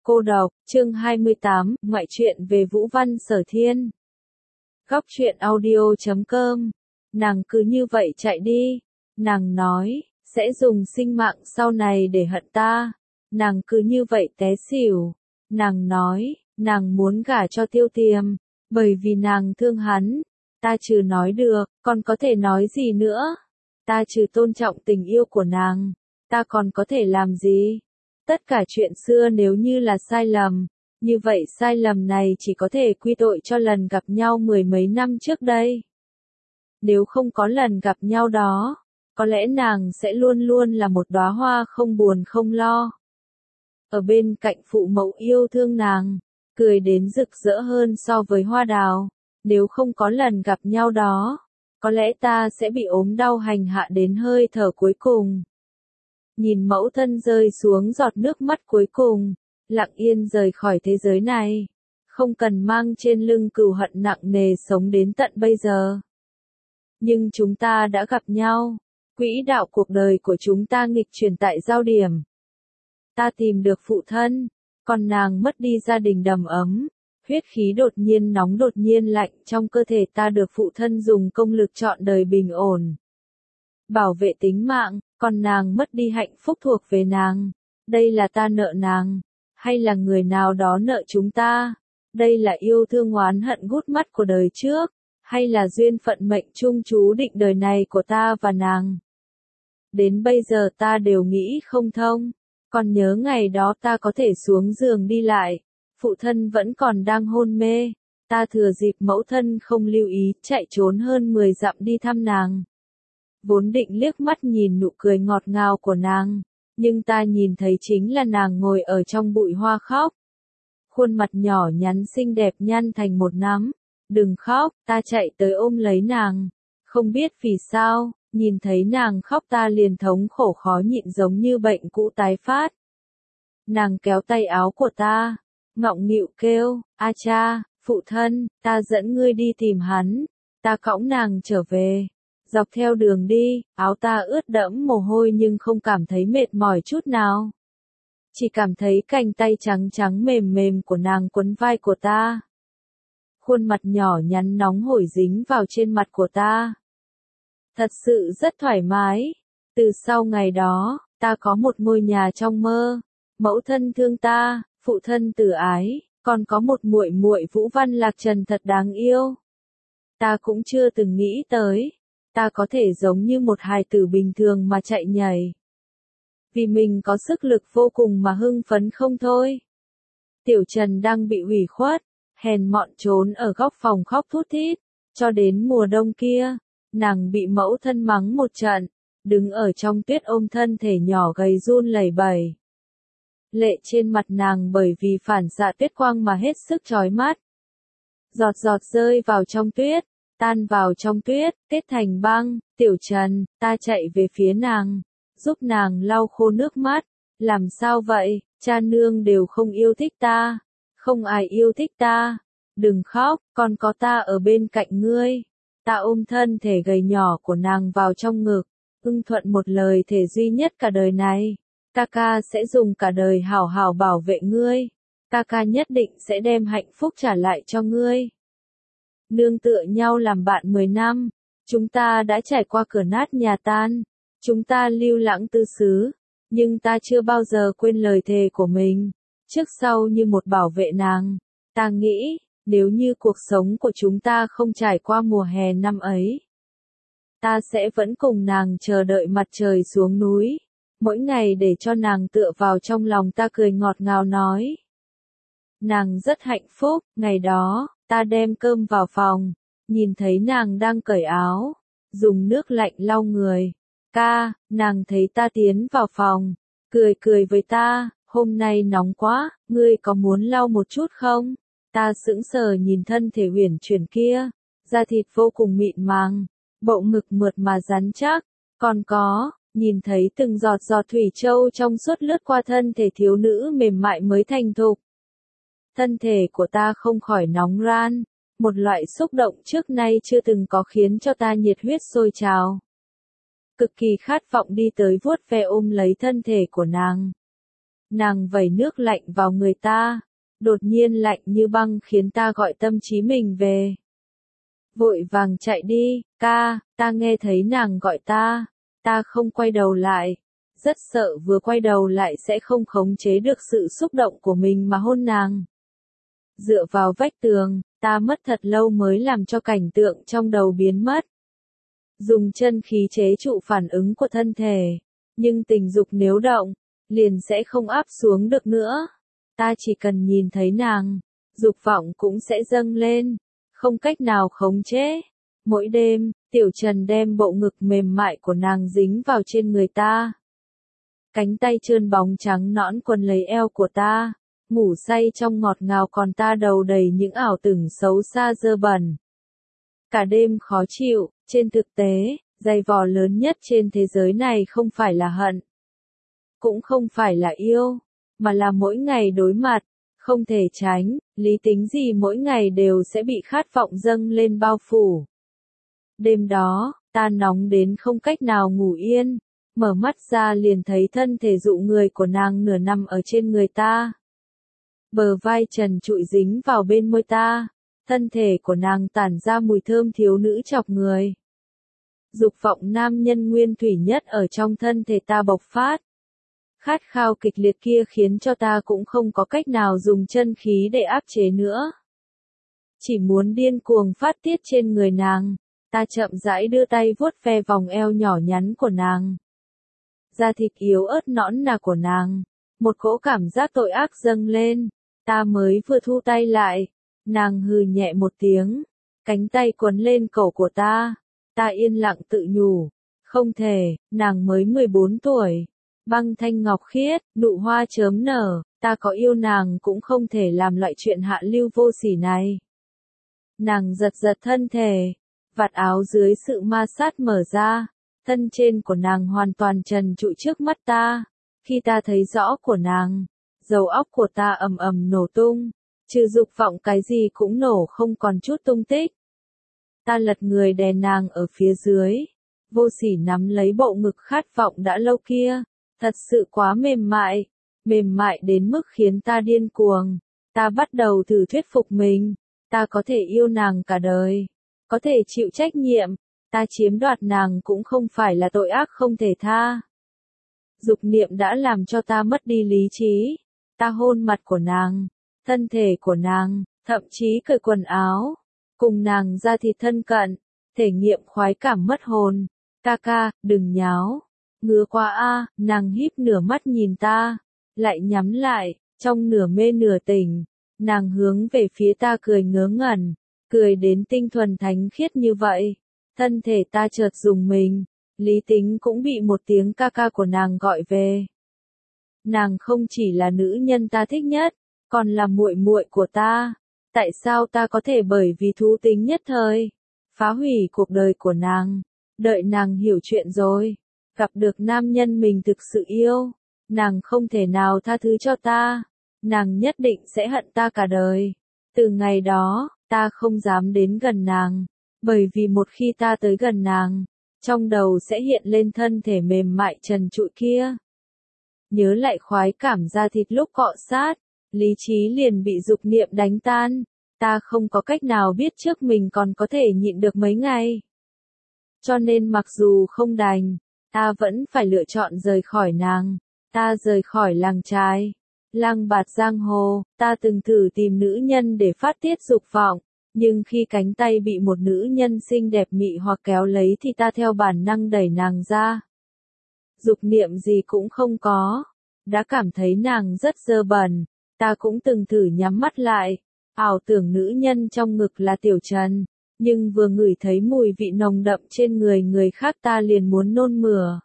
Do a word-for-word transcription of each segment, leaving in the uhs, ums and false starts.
Cô đọc, chương hai mươi tám, ngoại truyện về Vũ Văn Sở Thiên. Góc truyện audio chấm com. Nàng cứ như vậy chạy đi. Nàng nói, sẽ dùng sinh mạng sau này để hận ta. Nàng cứ như vậy té xỉu. Nàng nói, nàng muốn gả cho Tiêu Tiềm, bởi vì nàng thương hắn. Ta trừ nói được, còn có thể nói gì nữa? Ta trừ tôn trọng tình yêu của nàng, ta còn có thể làm gì? Tất cả chuyện xưa nếu như là sai lầm, như vậy sai lầm này chỉ có thể quy tội cho lần gặp nhau mười mấy năm trước đây. Nếu không có lần gặp nhau đó, có lẽ nàng sẽ luôn luôn là một đóa hoa không buồn không lo. Ở bên cạnh phụ mẫu yêu thương nàng, cười đến rực rỡ hơn so với hoa đào. Nếu không có lần gặp nhau đó, có lẽ ta sẽ bị ốm đau hành hạ đến hơi thở cuối cùng. Nhìn mẫu thân rơi xuống giọt nước mắt cuối cùng, lặng yên rời khỏi thế giới này, không cần mang trên lưng cừu hận nặng nề sống đến tận bây giờ. Nhưng chúng ta đã gặp nhau, quỹ đạo cuộc đời của chúng ta nghịch chuyển tại giao điểm. Ta tìm được phụ thân, còn nàng mất đi gia đình đầm ấm, huyết khí đột nhiên nóng đột nhiên lạnh trong cơ thể ta được phụ thân dùng công lực trọn đời bình ổn. Bảo vệ tính mạng, còn nàng mất đi hạnh phúc thuộc về nàng. Đây là ta nợ nàng, hay là người nào đó nợ chúng ta? Đây là yêu thương oán hận gút mắt của đời trước, hay là duyên phận mệnh chung chú định đời này của ta và nàng? Đến bây giờ ta đều nghĩ không thông, còn nhớ ngày đó ta có thể xuống giường đi lại, phụ thân vẫn còn đang hôn mê, ta thừa dịp mẫu thân không lưu ý chạy trốn hơn mười dặm đi thăm nàng. Vốn định liếc mắt nhìn nụ cười ngọt ngào của nàng, nhưng ta nhìn thấy chính là nàng ngồi ở trong bụi hoa khóc. Khuôn mặt nhỏ nhắn xinh đẹp nhăn thành một nắm. Đừng khóc, ta chạy tới ôm lấy nàng. Không biết vì sao, nhìn thấy nàng khóc ta liền thống khổ khó nhịn giống như bệnh cũ tái phát. Nàng kéo tay áo của ta, ngọng nghịu kêu, a cha, phụ thân, ta dẫn ngươi đi tìm hắn. Ta cõng nàng trở về. Dọc theo đường đi, áo ta ướt đẫm mồ hôi nhưng không cảm thấy mệt mỏi chút nào. Chỉ cảm thấy cánh tay trắng trắng mềm mềm của nàng quấn vai của ta. Khuôn mặt nhỏ nhắn nóng hổi dính vào trên mặt của ta. Thật sự rất thoải mái. Từ sau ngày đó, ta có một ngôi nhà trong mơ. Mẫu thân thương ta, phụ thân từ ái, còn có một muội muội Vũ Văn Lạc Trần thật đáng yêu. Ta cũng chưa từng nghĩ tới. Ta có thể giống như một hài tử bình thường mà chạy nhảy. Vì mình có sức lực vô cùng mà hưng phấn không thôi. Tiểu Trần đang bị hủy khuất, hèn mọn trốn ở góc phòng khóc thút thít. Cho đến mùa đông kia, nàng bị mẫu thân mắng một trận, đứng ở trong tuyết ôm thân thể nhỏ gầy run lẩy bẩy. Lệ trên mặt nàng bởi vì phản xạ tuyết quang mà hết sức chói mắt. Giọt giọt rơi vào trong tuyết. Tan vào trong tuyết, kết thành băng. Tiểu Trần, ta chạy về phía nàng, giúp nàng lau khô nước mắt. Làm sao vậy, cha nương đều không yêu thích ta, không ai yêu thích ta. Đừng khóc, còn có ta ở bên cạnh ngươi. Ta ôm thân thể gầy nhỏ của nàng vào trong ngực, ưng thuận một lời thề duy nhất cả đời này. Kaka sẽ dùng cả đời hảo hảo bảo vệ ngươi. Kaka nhất định sẽ đem hạnh phúc trả lại cho ngươi. Nương tựa nhau làm bạn mười năm, chúng ta đã trải qua cửa nát nhà tan, chúng ta lưu lãng tư xứ, nhưng ta chưa bao giờ quên lời thề của mình, trước sau như một bảo vệ nàng. Ta nghĩ, nếu như cuộc sống của chúng ta không trải qua mùa hè năm ấy, ta sẽ vẫn cùng nàng chờ đợi mặt trời xuống núi, mỗi ngày để cho nàng tựa vào trong lòng ta cười ngọt ngào nói. Nàng rất hạnh phúc, ngày đó. Ta đem cơm vào phòng, nhìn thấy nàng đang cởi áo, dùng nước lạnh lau người. Ca, nàng thấy ta tiến vào phòng, cười cười với ta, hôm nay nóng quá, ngươi có muốn lau một chút không? Ta sững sờ nhìn thân thể uyển chuyển kia, da thịt vô cùng mịn màng, bộ ngực mượt mà rắn chắc, còn có, nhìn thấy từng giọt giọt thủy châu trong suốt lướt qua thân thể thiếu nữ mềm mại mới thành thục. Thân thể của ta không khỏi nóng ran, một loại xúc động trước nay chưa từng có khiến cho ta nhiệt huyết sôi trào. Cực kỳ khát vọng đi tới vuốt ve ôm lấy thân thể của nàng. Nàng vẩy nước lạnh vào người ta, đột nhiên lạnh như băng khiến ta gọi tâm trí mình về. Vội vàng chạy đi, ca, ta nghe thấy nàng gọi ta, ta không quay đầu lại, rất sợ vừa quay đầu lại sẽ không khống chế được sự xúc động của mình mà hôn nàng. Dựa vào vách tường, ta mất thật lâu mới làm cho cảnh tượng trong đầu biến mất. Dùng chân khí chế trụ phản ứng của thân thể, nhưng tình dục nếu động, liền sẽ không áp xuống được nữa. Ta chỉ cần nhìn thấy nàng, dục vọng cũng sẽ dâng lên, không cách nào khống chế. Mỗi đêm, Tiểu Trần đem bộ ngực mềm mại của nàng dính vào trên người ta. Cánh tay trơn bóng trắng nõn quấn lấy eo của ta, ngủ say trong ngọt ngào còn ta đầu đầy những ảo tưởng xấu xa dơ bẩn. Cả đêm khó chịu, trên thực tế, giày vò lớn nhất trên thế giới này không phải là hận, cũng không phải là yêu, mà là mỗi ngày đối mặt, không thể tránh, lý tính gì mỗi ngày đều sẽ bị khát vọng dâng lên bao phủ. Đêm đó, ta nóng đến không cách nào ngủ yên, mở mắt ra liền thấy thân thể dụ người của nàng nửa nằm ở trên người ta. Bờ vai trần trụi dính vào bên môi ta, thân thể của nàng tản ra mùi thơm thiếu nữ chọc người. Dục vọng nam nhân nguyên thủy nhất ở trong thân thể ta bộc phát. Khát khao kịch liệt kia khiến cho ta cũng không có cách nào dùng chân khí để áp chế nữa. Chỉ muốn điên cuồng phát tiết trên người nàng, ta chậm rãi đưa tay vuốt ve vòng eo nhỏ nhắn của nàng. Da thịt yếu ớt nõn nà của nàng, một cỗ cảm giác tội ác dâng lên, ta mới vừa thu tay lại, nàng hừ nhẹ một tiếng, cánh tay quấn lên cổ của ta, ta yên lặng tự nhủ, không thể, nàng mới mười bốn tuổi. Băng thanh ngọc khiết, nụ hoa chớm nở, ta có yêu nàng cũng không thể làm loại chuyện hạ lưu vô sỉ này. Nàng giật giật thân thể, vạt áo dưới sự ma sát mở ra, thân trên của nàng hoàn toàn trần trụi trước mắt ta. Khi ta thấy rõ của nàng, đầu óc của ta ầm ầm nổ tung, trừ dục vọng cái gì cũng nổ không còn chút tung tích. Ta lật người đè nàng ở phía dưới, vô sỉ nắm lấy bộ ngực khát vọng đã lâu kia. Thật sự quá mềm mại, mềm mại đến mức khiến ta điên cuồng. Ta bắt đầu thử thuyết phục mình, ta có thể yêu nàng cả đời, có thể chịu trách nhiệm, ta chiếm đoạt nàng cũng không phải là tội ác không thể tha. Dục niệm đã làm cho ta mất đi lý trí, ta hôn mặt của nàng, thân thể của nàng, thậm chí cởi quần áo, cùng nàng ra thịt thân cận, thể nghiệm khoái cảm mất hồn. Ca ca, đừng nháo. Ngứa quá a, nàng híp nửa mắt nhìn ta, lại nhắm lại, trong nửa mê nửa tỉnh, nàng hướng về phía ta cười ngớ ngẩn, cười đến tinh thuần thánh khiết như vậy. Thân thể ta chợt rùng mình, lý tính cũng bị một tiếng ca ca của nàng gọi về. Nàng không chỉ là nữ nhân ta thích nhất, còn là muội muội của ta. Tại sao ta có thể bởi vì thú tính nhất thời, phá hủy cuộc đời của nàng? Đợi nàng hiểu chuyện rồi, gặp được nam nhân mình thực sự yêu, nàng không thể nào tha thứ cho ta, nàng nhất định sẽ hận ta cả đời. Từ ngày đó, ta không dám đến gần nàng, bởi vì một khi ta tới gần nàng, trong đầu sẽ hiện lên thân thể mềm mại trần trụi kia. Nhớ lại khoái cảm da thịt lúc cọ sát, lý trí liền bị dục niệm đánh tan, ta không có cách nào biết trước mình còn có thể nhịn được mấy ngày. Cho nên mặc dù không đành, ta vẫn phải lựa chọn rời khỏi nàng, ta rời khỏi làng trái, làng bạt giang hồ. Ta từng thử tìm nữ nhân để phát tiết dục vọng, nhưng khi cánh tay bị một nữ nhân xinh đẹp mị hoặc kéo lấy thì ta theo bản năng đẩy nàng ra. Dục niệm gì cũng không có, đã cảm thấy nàng rất dơ bẩn, ta cũng từng thử nhắm mắt lại, ảo tưởng nữ nhân trong ngực là Tiểu Trần. Nhưng vừa ngửi thấy mùi vị nồng đậm trên người người khác ta liền muốn nôn mửa.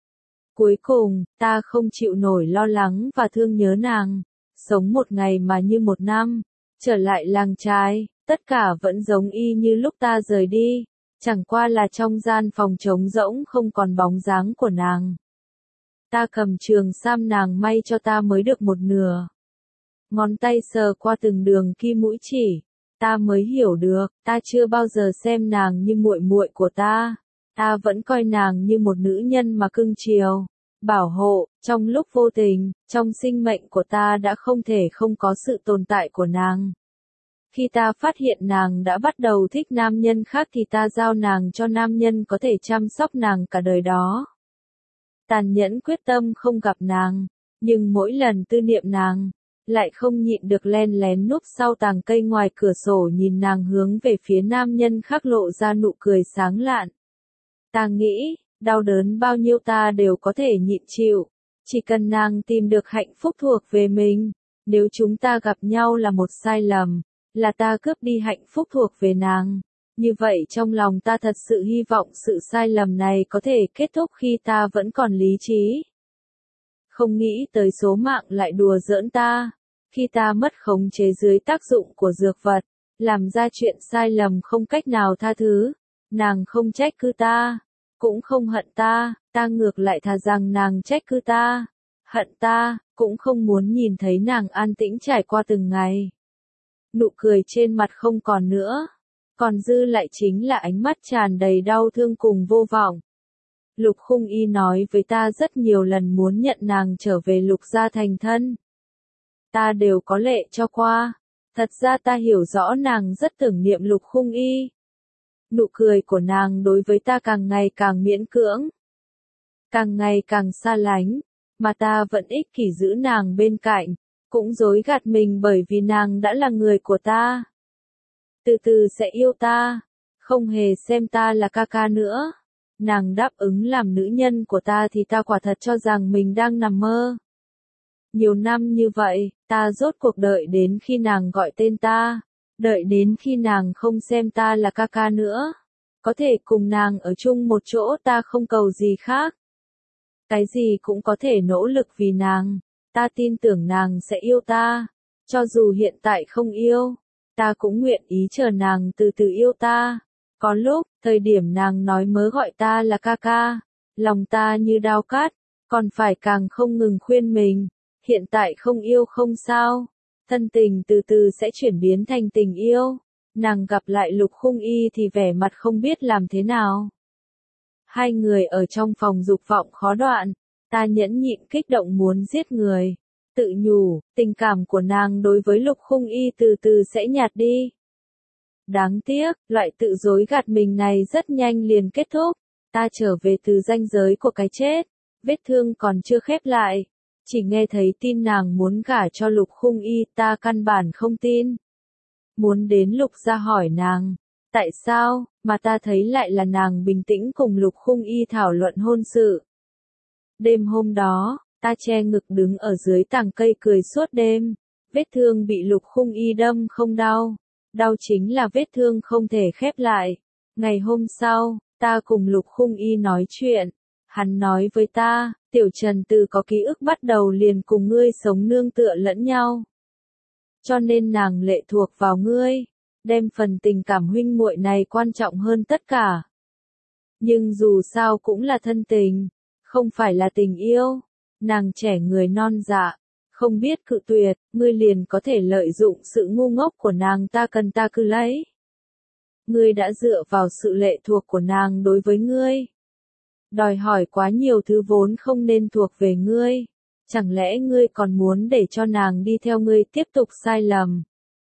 Cuối cùng, ta không chịu nổi lo lắng và thương nhớ nàng, sống một ngày mà như một năm, trở lại làng trái, tất cả vẫn giống y như lúc ta rời đi, chẳng qua là trong gian phòng trống rỗng không còn bóng dáng của nàng. Ta cầm trường sam nàng may cho ta mới được một nửa. Ngón tay sờ qua từng đường kim mũi chỉ. Ta mới hiểu được, ta chưa bao giờ xem nàng như muội muội của ta, ta vẫn coi nàng như một nữ nhân mà cưng chiều, bảo hộ, trong lúc vô tình, trong sinh mệnh của ta đã không thể không có sự tồn tại của nàng. Khi ta phát hiện nàng đã bắt đầu thích nam nhân khác thì ta giao nàng cho nam nhân có thể chăm sóc nàng cả đời đó. Tàn nhẫn quyết tâm không gặp nàng, nhưng mỗi lần tư niệm nàng, lại không nhịn được len lén núp sau tàng cây ngoài cửa sổ nhìn nàng hướng về phía nam nhân khác lộ ra nụ cười sáng lạn. Ta nghĩ, đau đớn bao nhiêu ta đều có thể nhịn chịu, chỉ cần nàng tìm được hạnh phúc thuộc về mình. Nếu chúng ta gặp nhau là một sai lầm, là ta cướp đi hạnh phúc thuộc về nàng, như vậy trong lòng ta thật sự hy vọng sự sai lầm này có thể kết thúc khi ta vẫn còn lý trí. Không nghĩ tới số mạng lại đùa giỡn ta, khi ta mất khống chế dưới tác dụng của dược vật, làm ra chuyện sai lầm không cách nào tha thứ, nàng không trách cứ ta, cũng không hận ta, ta ngược lại thà rằng nàng trách cứ ta, hận ta, cũng không muốn nhìn thấy nàng an tĩnh trải qua từng ngày. Nụ cười trên mặt không còn nữa, còn dư lại chính là ánh mắt tràn đầy đau thương cùng vô vọng. Lục Khung Y nói với ta rất nhiều lần muốn nhận nàng trở về Lục gia thành thân. Ta đều có lệ cho qua, thật ra ta hiểu rõ nàng rất tưởng niệm Lục Khung Y. Nụ cười của nàng đối với ta càng ngày càng miễn cưỡng, càng ngày càng xa lánh, mà ta vẫn ích kỷ giữ nàng bên cạnh, cũng dối gạt mình bởi vì nàng đã là người của ta. Từ từ sẽ yêu ta, không hề xem ta là ca ca nữa. Nàng đáp ứng làm nữ nhân của ta thì ta quả thật cho rằng mình đang nằm mơ. Nhiều năm như vậy, ta rốt cuộc đợi đến khi nàng gọi tên ta, đợi đến khi nàng không xem ta là ca ca nữa. Có thể cùng nàng ở chung một chỗ ta không cầu gì khác. Cái gì cũng có thể nỗ lực vì nàng, ta tin tưởng nàng sẽ yêu ta. Cho dù hiện tại không yêu, ta cũng nguyện ý chờ nàng từ từ yêu ta. Có lúc, thời điểm nàng nói mớ gọi ta là ca ca, lòng ta như dao cắt, còn phải càng không ngừng khuyên mình, hiện tại không yêu không sao, thân tình từ từ sẽ chuyển biến thành tình yêu. Nàng gặp lại Lục Khung Y thì vẻ mặt không biết làm thế nào. Hai người ở trong phòng dục vọng khó đoạn, ta nhẫn nhịn kích động muốn giết người, tự nhủ, tình cảm của nàng đối với Lục Khung Y từ từ sẽ nhạt đi. Đáng tiếc, loại tự dối gạt mình này rất nhanh liền kết thúc. Ta trở về từ ranh giới của cái chết, vết thương còn chưa khép lại, chỉ nghe thấy tin nàng muốn gả cho Lục Khung Y, ta căn bản không tin. Muốn đến Lục gia hỏi nàng, tại sao, mà ta thấy lại là nàng bình tĩnh cùng Lục Khung Y thảo luận hôn sự. Đêm hôm đó, ta che ngực đứng ở dưới tàng cây cười suốt đêm, vết thương bị Lục Khung Y đâm không đau. Đau chính là vết thương không thể khép lại. Ngày hôm sau, ta cùng Lục Khung Y nói chuyện. Hắn nói với ta, Tiểu Trần từ có ký ức bắt đầu liền cùng ngươi sống nương tựa lẫn nhau. Cho nên nàng lệ thuộc vào ngươi, đem phần tình cảm huynh muội này quan trọng hơn tất cả. Nhưng dù sao cũng là thân tình, không phải là tình yêu. Nàng trẻ người non dạ, không biết cự tuyệt, ngươi liền có thể lợi dụng sự ngu ngốc của nàng, ta cần ta cứ lấy. Ngươi đã dựa vào sự lệ thuộc của nàng đối với ngươi. Đòi hỏi quá nhiều thứ vốn không nên thuộc về ngươi. Chẳng lẽ ngươi còn muốn để cho nàng đi theo ngươi tiếp tục sai lầm?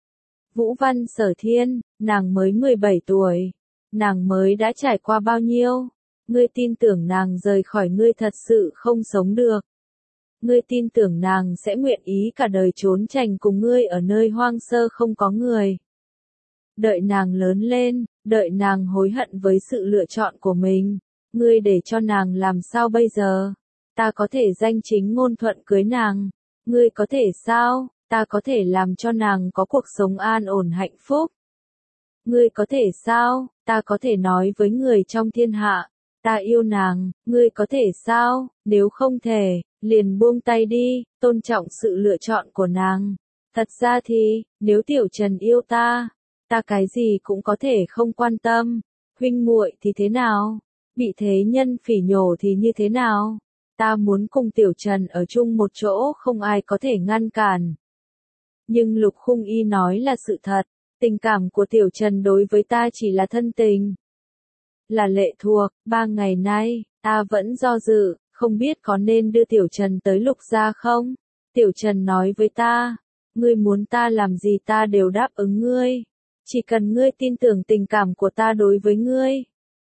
Vũ Văn Sở Thiên, nàng mới mười bảy tuổi. Nàng mới đã trải qua bao nhiêu? Ngươi tin tưởng nàng rời khỏi ngươi thật sự không sống được. Ngươi tin tưởng nàng sẽ nguyện ý cả đời trốn tránh cùng ngươi ở nơi hoang sơ không có người. Đợi nàng lớn lên, đợi nàng hối hận với sự lựa chọn của mình, ngươi để cho nàng làm sao bây giờ? Ta có thể danh chính ngôn thuận cưới nàng, ngươi có thể sao? Ta có thể làm cho nàng có cuộc sống an ổn hạnh phúc. Ngươi có thể sao? Ta có thể nói với người trong thiên hạ, ta yêu nàng, ngươi có thể sao? Nếu không thể, liền buông tay đi, tôn trọng sự lựa chọn của nàng. Thật ra thì, nếu Tiểu Trần yêu ta, ta cái gì cũng có thể không quan tâm. Huynh muội thì thế nào? Bị thế nhân phỉ nhổ thì như thế nào? Ta muốn cùng Tiểu Trần ở chung một chỗ không ai có thể ngăn cản. Nhưng Lục Khung Y nói là sự thật, tình cảm của Tiểu Trần đối với ta chỉ là thân tình. Là lệ thuộc, ba ngày nay, ta vẫn do dự, không biết có nên đưa Tiểu Trần tới Lục gia không? Tiểu Trần nói với ta, ngươi muốn ta làm gì ta đều đáp ứng ngươi, chỉ cần ngươi tin tưởng tình cảm của ta đối với ngươi.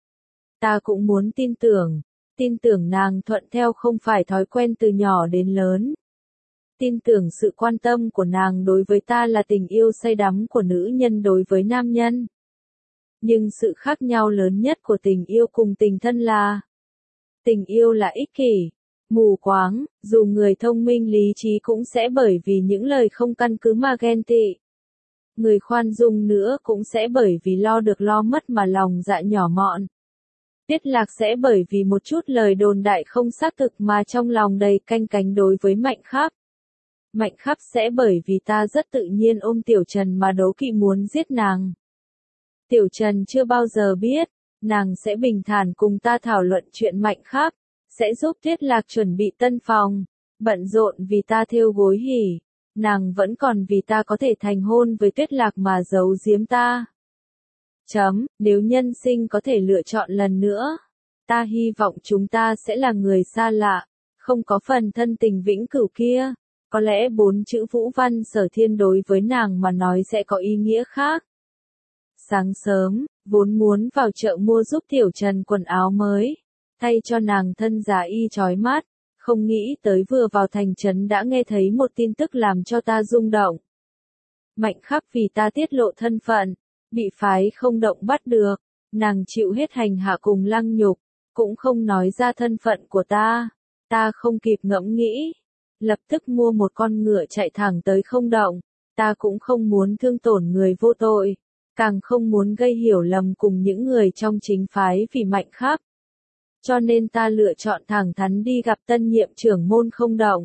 Ta cũng muốn tin tưởng, tin tưởng nàng thuận theo không phải thói quen từ nhỏ đến lớn. Tin tưởng sự quan tâm của nàng đối với ta là tình yêu say đắm của nữ nhân đối với nam nhân. Nhưng sự khác nhau lớn nhất của tình yêu cùng tình thân là tình yêu là ích kỷ, mù quáng, dù người thông minh lý trí cũng sẽ bởi vì những lời không căn cứ mà ghen tị. Người khoan dung nữa cũng sẽ bởi vì lo được lo mất mà lòng dạ nhỏ mọn. Tiết Lạc sẽ bởi vì một chút lời đồn đại không xác thực mà trong lòng đầy canh cánh đối với Mạnh Khắp. Mạnh Khắp sẽ bởi vì ta rất tự nhiên ôm Tiểu Trần mà đố kỵ muốn giết nàng. Tiểu Trần chưa bao giờ biết, nàng sẽ bình thản cùng ta thảo luận chuyện Mạnh Khắp, sẽ giúp Tiết Lạc chuẩn bị tân phòng, bận rộn vì ta thêu gối hỉ, nàng vẫn còn vì ta có thể thành hôn với Tiết Lạc mà giấu giếm ta. Chấm, nếu nhân sinh có thể lựa chọn lần nữa, ta hy vọng chúng ta sẽ là người xa lạ, không có phần thân tình vĩnh cửu kia. Có lẽ bốn chữ Vũ Văn Sở Thiên đối với nàng mà nói sẽ có ý nghĩa khác. Sáng sớm, vốn muốn vào chợ mua giúp Tiểu Trần quần áo mới, thay cho nàng thân giá y chói mắt, không nghĩ tới vừa vào thành trấn đã nghe thấy một tin tức làm cho ta rung động. Mạnh Khắp vì ta tiết lộ thân phận, bị phái không động bắt được, nàng chịu hết hành hạ cùng lăng nhục, cũng không nói ra thân phận của ta, ta không kịp ngẫm nghĩ. Lập tức mua một con ngựa chạy thẳng tới không động, ta cũng không muốn thương tổn người vô tội, càng không muốn gây hiểu lầm cùng những người trong chính phái vì Mạnh Khắp. Cho nên ta lựa chọn thẳng thắn đi gặp tân nhiệm trưởng môn không động.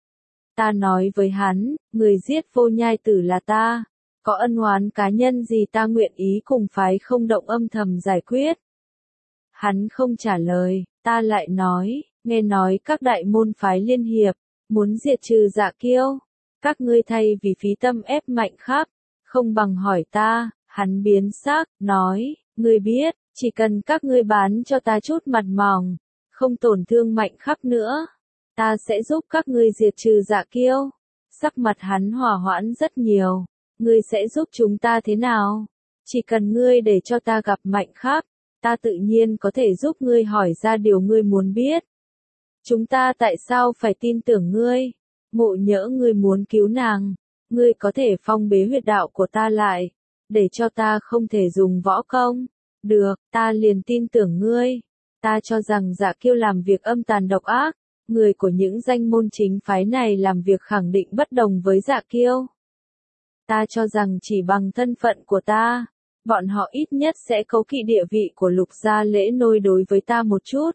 Ta nói với hắn, người giết Vô Nhai Tử là ta, có ân oán cá nhân gì ta nguyện ý cùng phái không động âm thầm giải quyết. Hắn không trả lời, ta lại nói, nghe nói các đại môn phái liên hiệp, muốn diệt trừ Dạ Kiêu, các ngươi thay vì phí tâm ép Mạnh Khắp, không bằng hỏi ta, hắn biến sắc, nói, ngươi biết, chỉ cần các ngươi bán cho ta chút mặt mỏng, không tổn thương Mạnh Khắp nữa, ta sẽ giúp các ngươi diệt trừ Dạ Kiêu. Sắc mặt hắn hòa hoãn rất nhiều, ngươi sẽ giúp chúng ta thế nào? Chỉ cần ngươi để cho ta gặp Mạnh Khắp, ta tự nhiên có thể giúp ngươi hỏi ra điều ngươi muốn biết. Chúng ta tại sao phải tin tưởng ngươi? Mộ Nhỡ ngươi muốn cứu nàng, ngươi có thể phong bế huyệt đạo của ta lại, để cho ta không thể dùng võ công. Được, ta liền tin tưởng ngươi. Ta cho rằng Dạ Kiêu làm việc âm tàn độc ác, người của những danh môn chính phái này làm việc khẳng định bất đồng với Dạ Kiêu. Ta cho rằng chỉ bằng thân phận của ta, bọn họ ít nhất sẽ cấu kỵ địa vị của Lục gia Lễ Nôi đối với ta một chút.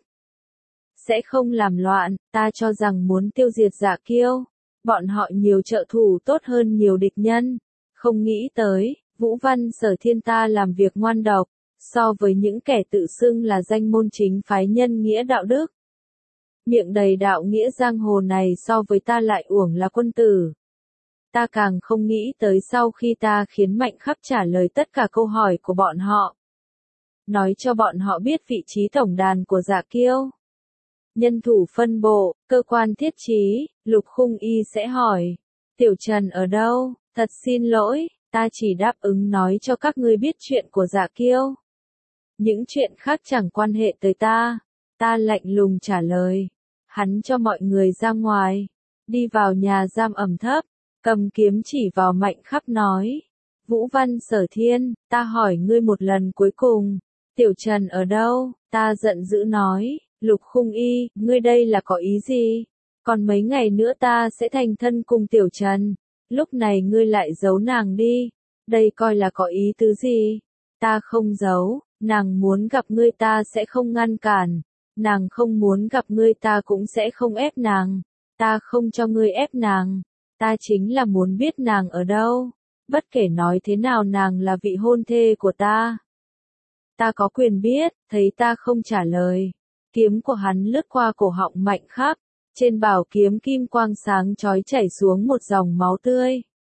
Sẽ không làm loạn, ta cho rằng muốn tiêu diệt Dạ Kiêu, bọn họ nhiều trợ thủ tốt hơn nhiều địch nhân. Không nghĩ tới, Vũ Văn Sở Thiên ta làm việc ngoan độc, so với những kẻ tự xưng là danh môn chính phái nhân nghĩa đạo đức. Miệng đầy đạo nghĩa giang hồ này so với ta lại uổng là quân tử. Ta càng không nghĩ tới sau khi ta khiến Mạnh Khắp trả lời tất cả câu hỏi của bọn họ. Nói cho bọn họ biết vị trí tổng đàn của Dạ Kiêu. Nhân thủ phân bộ, cơ quan thiết trí, Lục Khung Y sẽ hỏi. Tiểu Trần ở đâu? Thật xin lỗi, ta chỉ đáp ứng nói cho các ngươi biết chuyện của Dạ Kiêu. Những chuyện khác chẳng quan hệ tới ta. Ta lạnh lùng trả lời. Hắn cho mọi người ra ngoài. Đi vào nhà giam ẩm thấp. Cầm kiếm chỉ vào Mạnh Khắp nói. Vũ Văn Sở Thiên, ta hỏi ngươi một lần cuối cùng. Tiểu Trần ở đâu? Ta giận dữ nói. Lục Khung Y, ngươi đây là có ý gì? Còn mấy ngày nữa ta sẽ thành thân cùng Tiểu Trần. Lúc này ngươi lại giấu nàng đi. Đây coi là có ý tứ gì? Ta không giấu, nàng muốn gặp ngươi ta sẽ không ngăn cản. Nàng không muốn gặp ngươi ta cũng sẽ không ép nàng. Ta không cho ngươi ép nàng. Ta chính là muốn biết nàng ở đâu. Bất kể nói thế nào nàng là vị hôn thê của ta. Ta có quyền biết, thấy ta không trả lời. Kiếm của hắn lướt qua cổ họng Mạnh Khắp, trên bảo kiếm kim quang sáng chói chảy xuống một dòng máu tươi.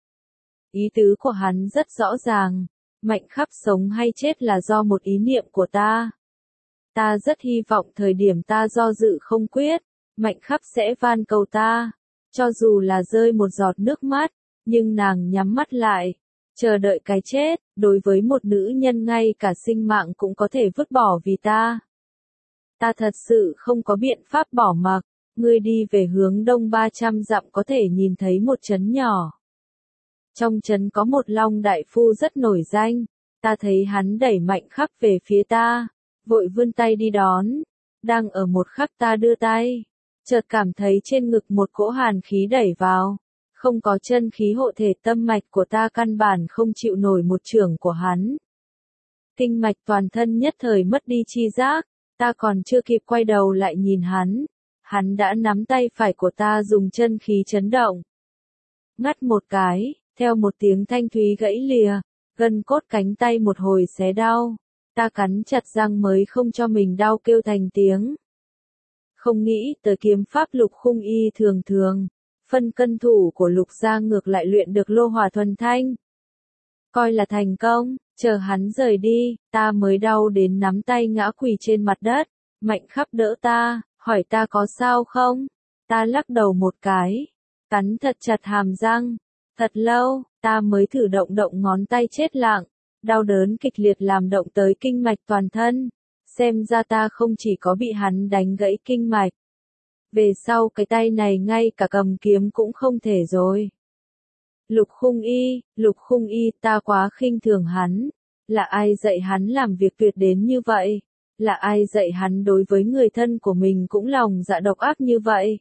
Ý tứ của hắn rất rõ ràng, Mạnh Khắp sống hay chết là do một ý niệm của ta. Ta rất hy vọng thời điểm ta do dự không quyết, Mạnh Khắc sẽ van cầu ta, cho dù là rơi một giọt nước mắt, nhưng nàng nhắm mắt lại, chờ đợi cái chết, đối với một nữ nhân ngay cả sinh mạng cũng có thể vứt bỏ vì ta. Ta thật sự không có biện pháp bỏ mặc, ngươi đi về hướng đông ba trăm dặm có thể nhìn thấy một trấn nhỏ. Trong trấn có một Long đại phu rất nổi danh, ta thấy hắn đẩy Mạnh Khắc về phía ta, vội vươn tay đi đón, đang ở một khắc ta đưa tay, chợt cảm thấy trên ngực một cỗ hàn khí đẩy vào, không có chân khí hộ thể tâm mạch của ta căn bản không chịu nổi một chưởng của hắn. Kinh mạch toàn thân nhất thời mất đi chi giác, ta còn chưa kịp quay đầu lại nhìn hắn, hắn đã nắm tay phải của ta dùng chân khí chấn động. Ngắt một cái, theo một tiếng thanh thúy gãy lìa, gân cốt cánh tay một hồi xé đau, ta cắn chặt răng mới không cho mình đau kêu thành tiếng. Không nghĩ tới kiếm pháp Lục Khung Y thường thường, phân cân thủ của Lục gia ngược lại luyện được lô hỏa thuần thanh. Coi là thành công, chờ hắn rời đi, ta mới đau đến nắm tay ngã quỳ trên mặt đất, Mạnh Khắc đỡ ta, hỏi ta có sao không? Ta lắc đầu một cái, cắn thật chặt hàm răng, thật lâu, ta mới thử động động ngón tay chết lặng, đau đớn kịch liệt làm động tới kinh mạch toàn thân, xem ra ta không chỉ có bị hắn đánh gãy kinh mạch. Về sau cái tay này ngay cả cầm kiếm cũng không thể rồi. Lục Khung Y, Lục Khung Y, ta quá khinh thường hắn. Là ai dạy hắn làm việc tuyệt đến như vậy? Là ai dạy hắn đối với người thân của mình cũng lòng dạ độc ác như vậy?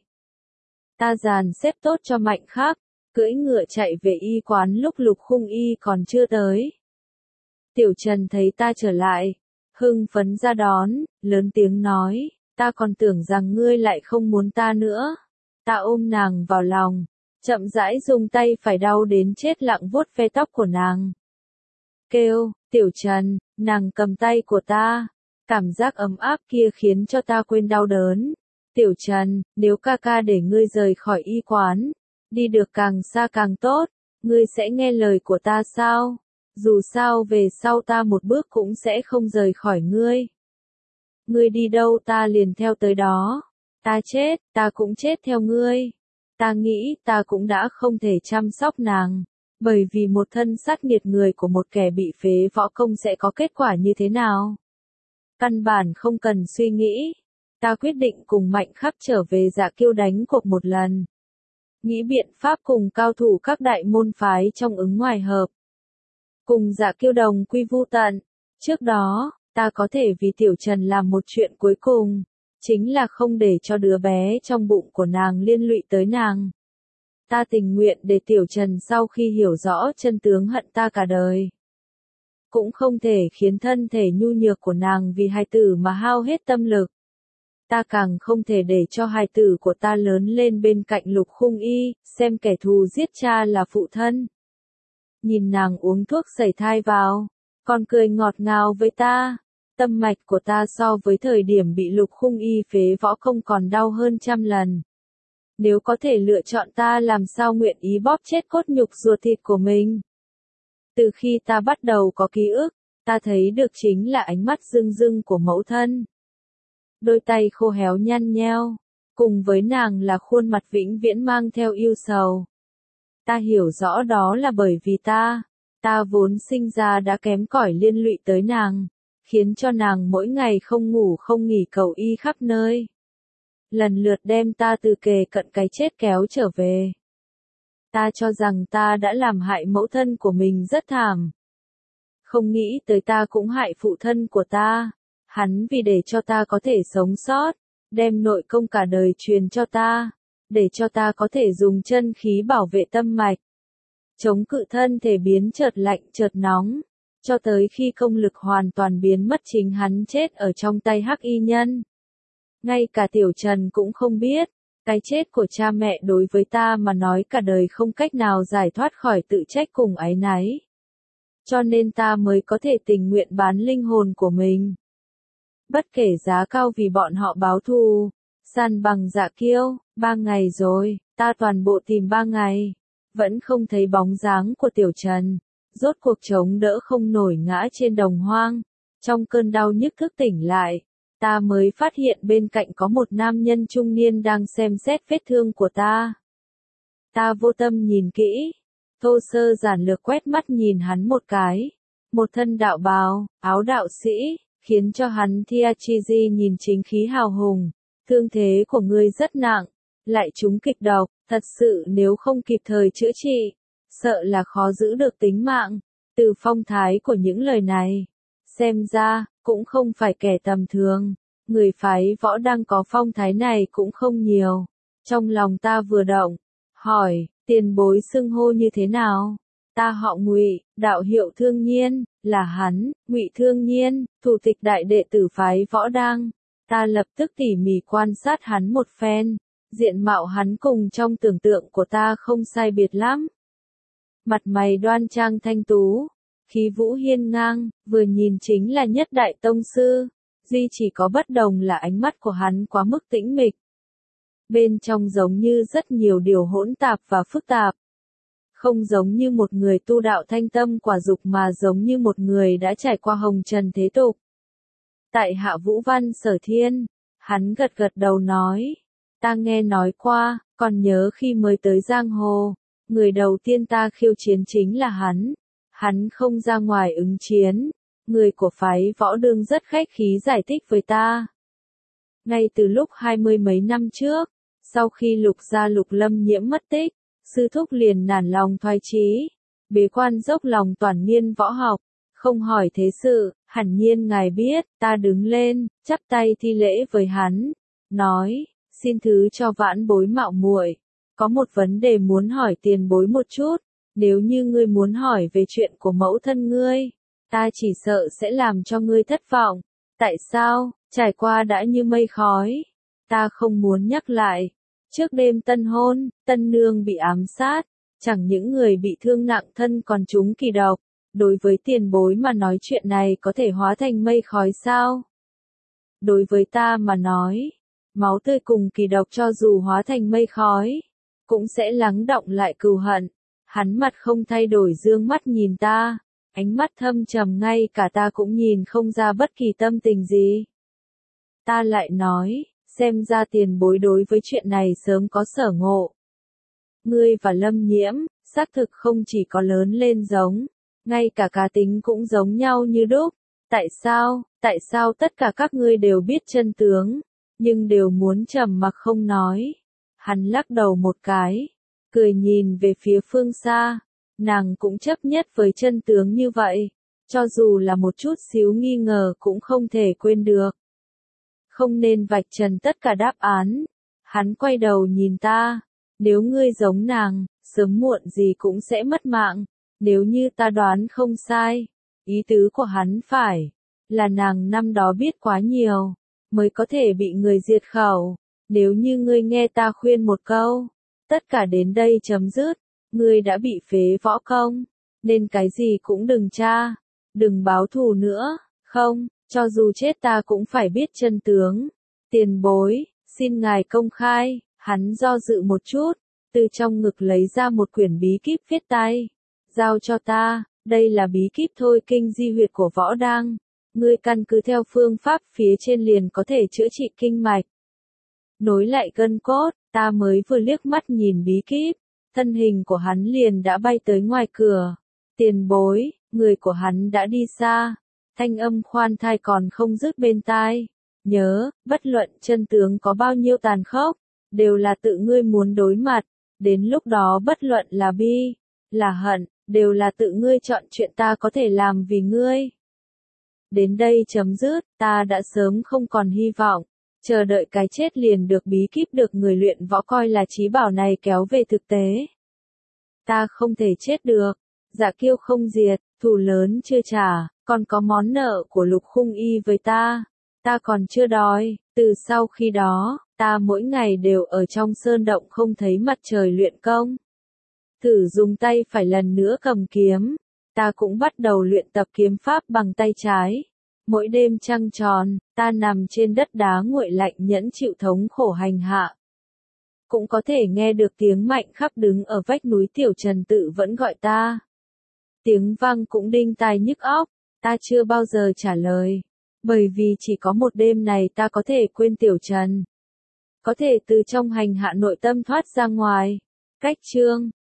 Ta dàn xếp tốt cho Mạnh Khắc, cưỡi ngựa chạy về y quán lúc Lục Khung Y còn chưa tới. Tiểu Trần thấy ta trở lại, hưng phấn ra đón, lớn tiếng nói, ta còn tưởng rằng ngươi lại không muốn ta nữa. Ta ôm nàng vào lòng, chậm rãi dùng tay phải đau đến chết lặng vuốt ve tóc của nàng. Kêu, Tiểu Trần, nàng cầm tay của ta, cảm giác ấm áp kia khiến cho ta quên đau đớn. Tiểu Trần, nếu ca ca để ngươi rời khỏi y quán, đi được càng xa càng tốt, ngươi sẽ nghe lời của ta sao? Dù sao về sau ta một bước cũng sẽ không rời khỏi ngươi. Ngươi đi đâu ta liền theo tới đó. Ta chết, ta cũng chết theo ngươi. Ta nghĩ ta cũng đã không thể chăm sóc nàng, bởi vì một thân sát nghiệt người của một kẻ bị phế võ công sẽ có kết quả như thế nào. Căn bản không cần suy nghĩ. Ta quyết định cùng Mạnh Khắc trở về Dạ Kiêu đánh cuộc một lần. Nghĩ biện pháp cùng cao thủ các đại môn phái trong ứng ngoài hợp. Cùng Dạ Kiêu đồng quy vu tận. Trước đó, ta có thể vì Tiểu Trần làm một chuyện cuối cùng, chính là không để cho đứa bé trong bụng của nàng liên lụy tới nàng. Ta tình nguyện để Tiểu Trần sau khi hiểu rõ chân tướng hận ta cả đời. Cũng không thể khiến thân thể nhu nhược của nàng vì hài tử mà hao hết tâm lực. Ta càng không thể để cho hài tử của ta lớn lên bên cạnh Lục Khung Y, xem kẻ thù giết cha là phụ thân. Nhìn nàng uống thuốc sẩy thai vào, còn cười ngọt ngào với ta. Tâm mạch của ta so với thời điểm bị Lục Khung Y phế võ công còn đau hơn trăm lần. Nếu có thể lựa chọn ta làm sao nguyện ý bóp chết cốt nhục ruột thịt của mình. Từ khi ta bắt đầu có ký ức, ta thấy được chính là ánh mắt rưng rưng của mẫu thân. Đôi tay khô héo nhăn nheo, cùng với nàng là khuôn mặt vĩnh viễn mang theo yêu sầu. Ta hiểu rõ đó là bởi vì ta, ta vốn sinh ra đã kém cỏi liên lụy tới nàng, khiến cho nàng mỗi ngày không ngủ không nghỉ cầu y khắp nơi. Lần lượt đem ta từ kề cận cái chết kéo trở về. Ta cho rằng ta đã làm hại mẫu thân của mình rất thảm. Không nghĩ tới ta cũng hại phụ thân của ta. Hắn vì để cho ta có thể sống sót, đem nội công cả đời truyền cho ta, để cho ta có thể dùng chân khí bảo vệ tâm mạch. Chống cự thân thể biến chợt lạnh chợt nóng, cho tới khi công lực hoàn toàn biến mất chính hắn chết ở trong tay Hắc Y Nhân. Ngay cả Tiểu Trần cũng không biết, cái chết của cha mẹ đối với ta mà nói cả đời không cách nào giải thoát khỏi tự trách cùng áy náy. Cho nên ta mới có thể tình nguyện bán linh hồn của mình. Bất kể giá cao vì bọn họ báo thù, săn bằng Dạ Kiêu, ba ngày rồi, ta toàn bộ tìm ba ngày, vẫn không thấy bóng dáng của Tiểu Trần, rốt cuộc chống đỡ không nổi ngã trên đồng hoang, trong cơn đau nhức thức tỉnh lại, ta mới phát hiện bên cạnh có một nam nhân trung niên đang xem xét vết thương của ta. Ta vô tâm nhìn kỹ, thô sơ giản lược quét mắt nhìn hắn một cái. Một thân đạo bào, áo đạo sĩ, khiến cho hắn Thiachizi nhìn chính khí hào hùng. Thương thế của ngươi rất nặng, lại trúng kịch độc, thật sự nếu không kịp thời chữa trị, sợ là khó giữ được tính mạng. Từ phong thái của những lời này, xem ra, cũng không phải kẻ tầm thường. Người phái võ đang có phong thái này cũng không nhiều. Trong lòng ta vừa động, hỏi, tiền bối xưng hô như thế nào? Ta họ Ngụy, đạo hiệu Thương Nhiên, là hắn, Ngụy Thương Nhiên, thủ tịch đại đệ tử phái võ đang. Ta lập tức tỉ mỉ quan sát hắn một phen, diện mạo hắn cùng trong tưởng tượng của ta không sai biệt lắm. Mặt mày đoan trang thanh tú, khí vũ hiên ngang, vừa nhìn chính là nhất đại tông sư, duy chỉ có bất đồng là ánh mắt của hắn quá mức tĩnh mịch. Bên trong giống như rất nhiều điều hỗn tạp và phức tạp. Không giống như một người tu đạo thanh tâm quả dục mà giống như một người đã trải qua hồng trần thế tục. Tại Hạ Vũ Văn Sở Thiên, hắn gật gật đầu nói, ta nghe nói qua, còn nhớ khi mới tới giang hồ, người đầu tiên ta khiêu chiến chính là hắn. Hắn không ra ngoài ứng chiến, người của phái võ đương rất khách khí giải thích với ta. Ngay từ lúc hai mươi mấy năm trước, sau khi Lục gia Lục Lâm Nhiễm mất tích, sư thúc liền nản lòng thoái chí, bế quan dốc lòng toàn nghiên võ học, không hỏi thế sự. Hẳn nhiên ngài biết. Ta đứng lên, chắp tay thi lễ với hắn, nói, xin thứ cho vãn bối mạo muội, có một vấn đề muốn hỏi tiền bối một chút. Nếu như ngươi muốn hỏi về chuyện của mẫu thân ngươi, ta chỉ sợ sẽ làm cho ngươi thất vọng. Tại sao? Trải qua đã như mây khói. Ta không muốn nhắc lại. Trước đêm tân hôn, tân nương bị ám sát, chẳng những người bị thương nặng thân còn trúng kỳ độc. Đối với tiền bối mà nói chuyện này có thể hóa thành mây khói sao? Đối với ta mà nói, máu tươi cùng kỳ độc cho dù hóa thành mây khói, cũng sẽ lắng đọng lại cừu hận. Hắn mặt không thay đổi dương mắt nhìn ta, ánh mắt thâm trầm ngay cả ta cũng nhìn không ra bất kỳ tâm tình gì. Ta lại nói, xem ra tiền bối đối với chuyện này sớm có sở ngộ. Ngươi và Lâm Nhiễm, xác thực không chỉ có lớn lên giống, ngay cả cá tính cũng giống nhau như đúc. Tại sao, tại sao tất cả các ngươi đều biết chân tướng, nhưng đều muốn trầm mặc không nói? Hắn lắc đầu một cái, cười nhìn về phía phương xa, nàng cũng chấp nhất với chân tướng như vậy, cho dù là một chút xíu nghi ngờ cũng không thể quên được. Không nên vạch trần tất cả đáp án. Hắn quay đầu nhìn ta, nếu ngươi giống nàng, sớm muộn gì cũng sẽ mất mạng. Nếu như ta đoán không sai, ý tứ của hắn phải là nàng năm đó biết quá nhiều, mới có thể bị người diệt khẩu. Nếu như ngươi nghe ta khuyên một câu, tất cả đến đây chấm dứt, ngươi đã bị phế võ công, nên cái gì cũng đừng tra, đừng báo thù nữa, không, cho dù chết ta cũng phải biết chân tướng. Tiền bối, xin ngài công khai. Hắn do dự một chút, từ trong ngực lấy ra một quyển bí kíp viết tay, giao cho ta. Đây là bí kíp thôi kinh di huyệt của võ đang, ngươi căn cứ theo phương pháp phía trên liền có thể chữa trị kinh mạch, nối lại gân cốt. Ta mới vừa liếc mắt nhìn bí kíp, thân hình của hắn liền đã bay tới ngoài cửa. Tiền bối, người của hắn đã đi xa, thanh âm khoan thai còn không dứt bên tai. Nhớ, bất luận chân tướng có bao nhiêu tàn khốc, đều là tự ngươi muốn đối mặt. Đến lúc đó bất luận là bi, là hận, đều là tự ngươi chọn chuyện ta có thể làm vì ngươi. Đến đây chấm dứt, ta đã sớm không còn hy vọng, chờ đợi cái chết liền được bí kíp được người luyện võ coi là chí bảo này kéo về thực tế. Ta không thể chết được, Dạ Kiêu không diệt, thù lớn chưa trả, còn có món nợ của Lục Khung Y với ta, ta còn chưa đòi. Từ sau khi đó, ta mỗi ngày đều ở trong sơn động không thấy mặt trời luyện công. Thử dùng tay phải lần nữa cầm kiếm, ta cũng bắt đầu luyện tập kiếm pháp bằng tay trái. Mỗi đêm trăng tròn, ta nằm trên đất đá nguội lạnh nhẫn chịu thống khổ hành hạ. Cũng có thể nghe được tiếng Mạnh Khắp đứng ở vách núi Tiểu Trần Tự vẫn gọi ta. Tiếng vang cũng đinh tai nhức óc, ta chưa bao giờ trả lời. Bởi vì chỉ có một đêm này ta có thể quên Tiểu Trần. Có thể từ trong hành hạ nội tâm thoát ra ngoài. Cách chương